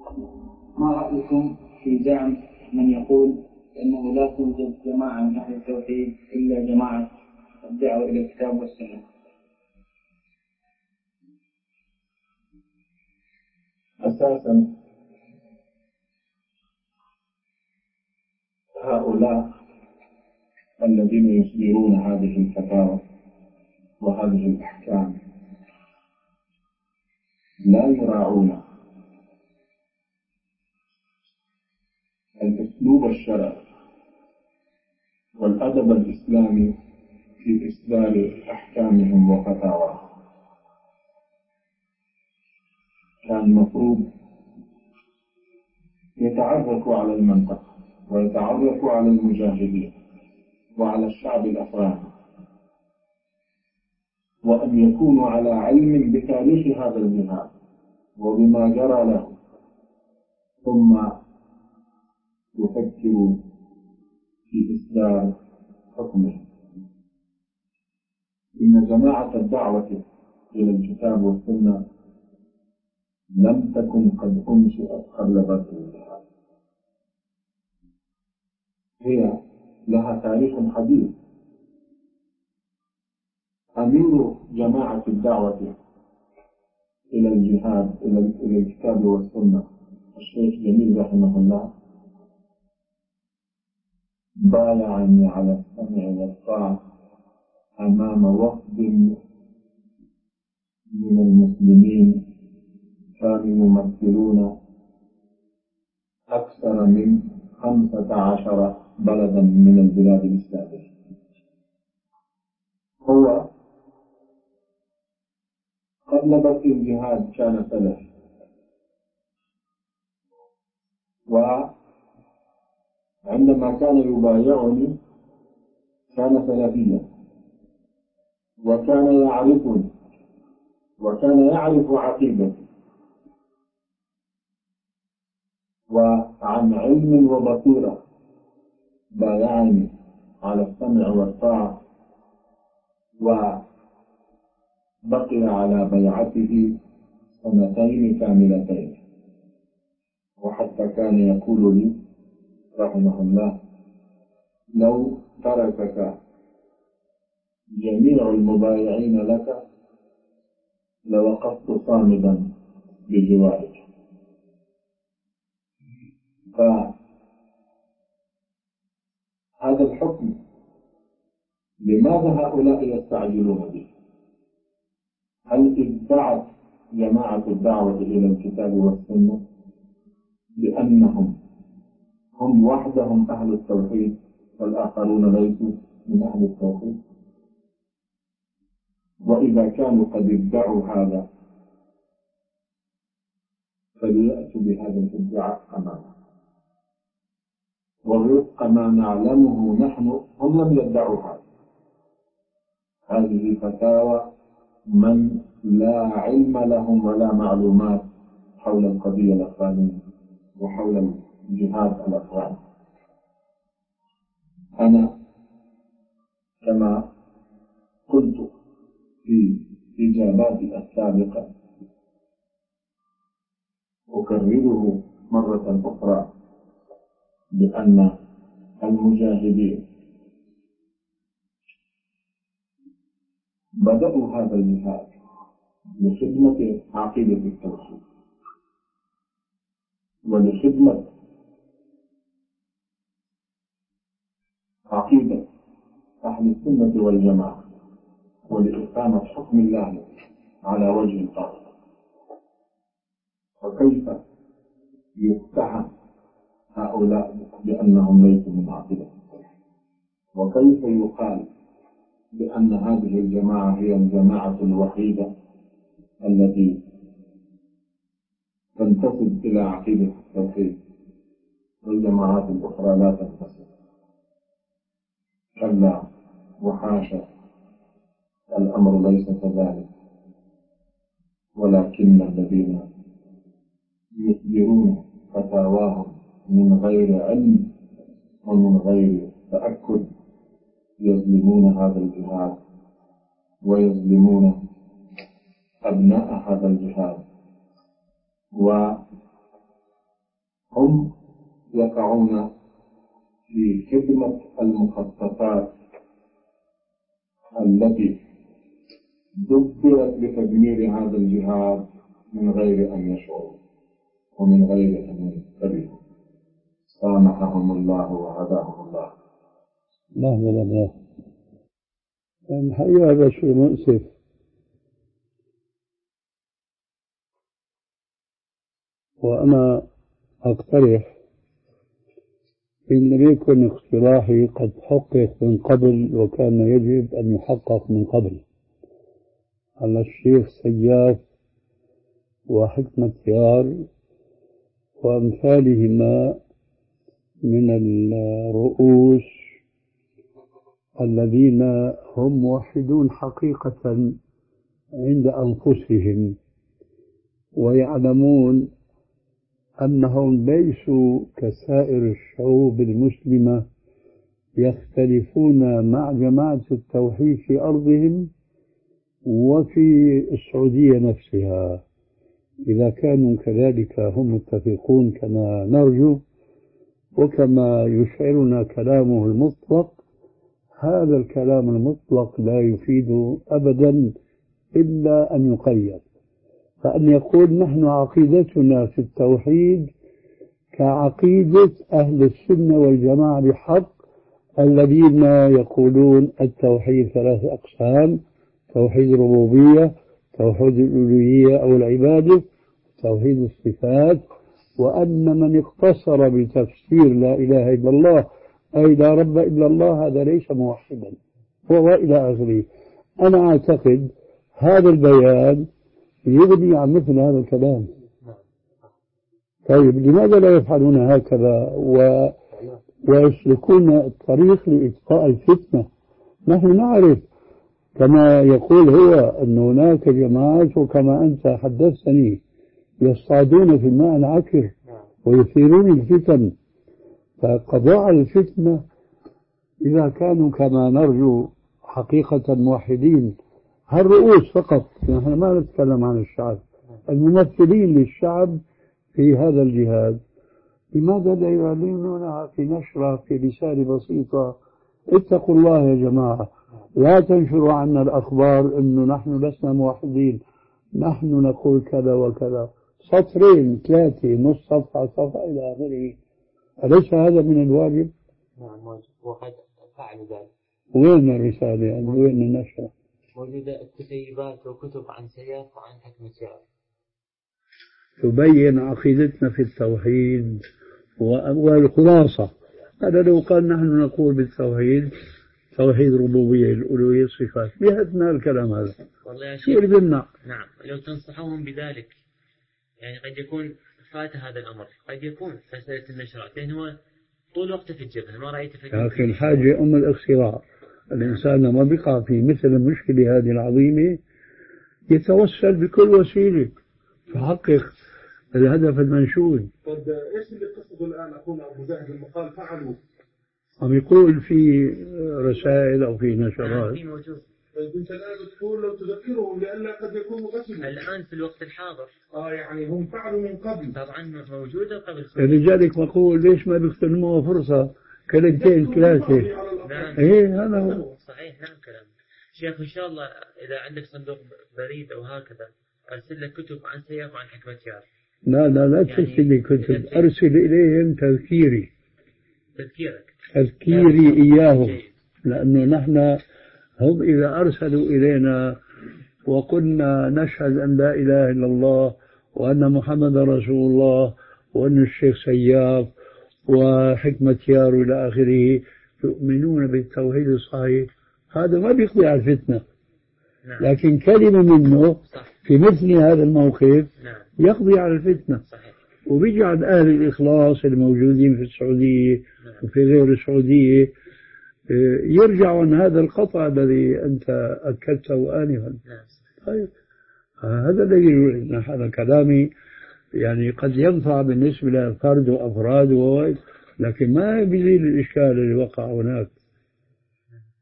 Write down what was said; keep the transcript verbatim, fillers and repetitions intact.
ما رأيكم في زعم من يقول أنه لا توجد جماعة من أهل التوحيد إلا جماعة الدعوة إلى الكتاب والسنة؟ أساسا هؤلاء الذين يصدرون هذه الفتاوى وهذه الأحكام لا يراعون الأسلوب الشرعي والأدب الإسلامي في إصدار أحكامهم وفتاواهم. كان مفروض يتعرفوا على المنطقة ويتعرفوا على المجاهدين وعلى الشعب الأفغاني، وأن يكونوا على علم بتاريخ هذا الجهاد وبما جرى له، ثم يفكروا في إصدار حكمه. إن جماعة الدعوة إلى الكتاب والسنة لم تكن قد أنشئت قبل بدء الجهاد، هي لها تاريخ حديث. أمير جماعة الدعوة إلى الجهاد إلى الكتاب والسنة الشيخ جميل رحمه الله بايعني على السمع والطاعة أمام وفد من المسلمين كانوا يمثلون أكثر من خمسة عشر بلدا من البلاد الإسلامية. هو قبل بدء الجهاد كان سلفي، وعندما كان يبايعني كان سلفيا، وكان يعرفني وكان يعرف عقيدتي، وعن علم وبصيرة بايعني على السمع والطاعة، وبقي على بيعته سنتين كاملتين. وحتى كان يقول لي رحمه الله: لو تركك جميع المبايعين لك لوقفت صامدا بجوارك. فهذا الحكم لماذا هؤلاء يستعجلون به؟ هل ادعت جماعة الدعوة إلى الكتاب والسنة بأنهم هم وحدهم أهل التوحيد والآخرون ليسوا من أهل التوحيد؟ وإذا كانوا قد ادعوا هذا فليأتوا بهذا الادعاء أمامنا، ووفق ما نعلمه نحن هم لم يدعوا هذا. هذه فتاوى من لا علم لهم ولا معلومات حول القضية الأفغانية وحول الجهاد الأفغاني. أنا كما قلت في إجاباتي السابقة أكرره مرة أخرى بأن المجاهدين بدأوا هذا الجهاد لخدمة عقيدة التوحيد ولخدمة عقيدة أهل السنة والجماعة ولإقامة حكم الله على وجه الأرض. فكيف يتهم هؤلاء بأنهم ليسوا من عقيدة التوحيد؟ وكيف يقال بأن هذه الجماعة هي الجماعة الوحيدة التي تنتسب إلى عقيدة التوحيد والجماعات الأخرى لا تنتسب؟ كلا وحاشا، الأمر ليس كذلك، ولكن الذين يصدرون فتاواهم من غير علم ومن غير تأكد يظلمون هذا الجهاد ويظلمون أبناء هذا الجهاد، هم يقعون في خدمة المخططات التي دبرت لتدمير هذا الجهاد من غير أن يشعروا ومن غير أن ينتبهوا. سامحهم الله وهداهم الله. لا لا لا الحقيقة هذا شيء مؤسف. وأنا أقترح إن لم يكن اقتراحي قد حقق من قبل وكان يجب أن يحقق من قبل على الشيخ سياف وحكمة يار وأمثالهما من الرؤوس الذين هم موحدون حقيقة عند أنفسهم ويعلمون أنهم ليسوا كسائر الشعوب المسلمة يختلفون مع جماعة التوحيد في أرضهم وفي السعودية نفسها. إذا كانوا كذلك هم متفقون كما نرجو وكما يشعرنا كلامه المطلق، هذا الكلام المطلق لا يفيد أبدا إلا أن يقيد. فأن يقول نحن عقيدتنا في التوحيد كعقيدة أهل السنة والجماعة بحق الذين يقولون التوحيد ثلاث أقسام: توحيد الربوبية، توحيد الألوهية أو العبادة، توحيد الصفات، وأن من اقتصر بتفسير لا إله إلا الله أي لا رب إلا الله هذا ليس موحدا هو إلى آخره. أنا أعتقد هذا البيان يغني عن مثل هذا الكلام. طيب لماذا لا يفعلون هكذا و... ويسلكون الطريق لإطفاء الفتنة؟ نحن نعرف كما يقول هو أن هناك جماعات وكما أنت حدثتني يصطادون في الماء العكر ويثيرون الفتن. فقضاء الفتنة إذا كانوا كما نرجو حقيقة موحدين هالرؤوس فقط، نحن ما نتكلم عن الشعب، الممثلين للشعب في هذا الجهاد، لماذا لا يعلنونها في نشرة في رسالة بسيطة؟ اتقوا الله يا جماعة، لا تنشروا عنا الأخبار أنه نحن لسنا موحدين، نحن نقول كذا وكذا، سطرين ثلاثة نص صفحة صفحة إلى آخره. أليس هذا من الواجب؟ نعم واجب، وقد فعلوا ذلك. وين الرسالة يعني؟ وين النشرة؟ موجودة كتيبات وكتب عن سياف وعن حكمة يار تبين عقيدتنا في التوحيد والخلاصة. هذا لو قال نحن نقول بالتوحيد توحيد ربوبية الألوهية الصفات بهتنا الكلام هذا والله يا شيء اللي بيمنع؟ نعم لو تنصحوهم بذلك يعني قد يكون فات هذا الأمر، قد يكون مسألة النشرات لأن هو طول وقته في الجبهة ما رأيته في لكن الحاجة أم الاختراع. الإنسان لما بقع في مثل المشكلة هذه العظيمة يتوسل بكل وسيلة يحقق الهدف المنشود. طيب ايش اللي قصده الآن أخونا أبو زاهد المقال فعلوا؟ عم يقول في رسائل أو في نشرات. في موجود. طيب أنت الآن بتقول لو تذكرهم لأن قد يكونوا غسلوا. الآن في الوقت الحاضر. آه يعني هم فعلوا من قبل. طبعا موجودة قبل. لذلك بقول ليش ما بيغتنموها فرصة كلمتين ثلاثة. نعم. إيه هذا هو. صحيح نعم كلام. شيخ إن شاء الله إذا عندك صندوق بريد أو هكذا أرسل لك كتب عن سياف وعن حكمة يار. لا لا لا ترسل لي كتب، أرسل إليهم تذكيري. تذكيرك. تذكيري إياهم، لأنه نحن هم إذا أرسلوا إلينا وقلنا نشهد أن لا إله إلا الله وأن محمد رسول الله وأن الشيخ سياف وحكمة يار إلى آخره يؤمنون بالتوحيد الصحيح، هذا ما بيقضي على الفتنة. لكن كلمة منه في مثل هذا الموقف يقضي على الفتنة وبيجعل أهل الإخلاص الموجودين في السعودية وفي غير السعودية يرجعوا عن هذا القطع الذي أنت أكدته آنفا. طيب هذا الذي هذا كلامي يعني قد ينفع بالنسبة للفرد وأفراد لكن ما بيزيل الإشكال اللي وقع هناك.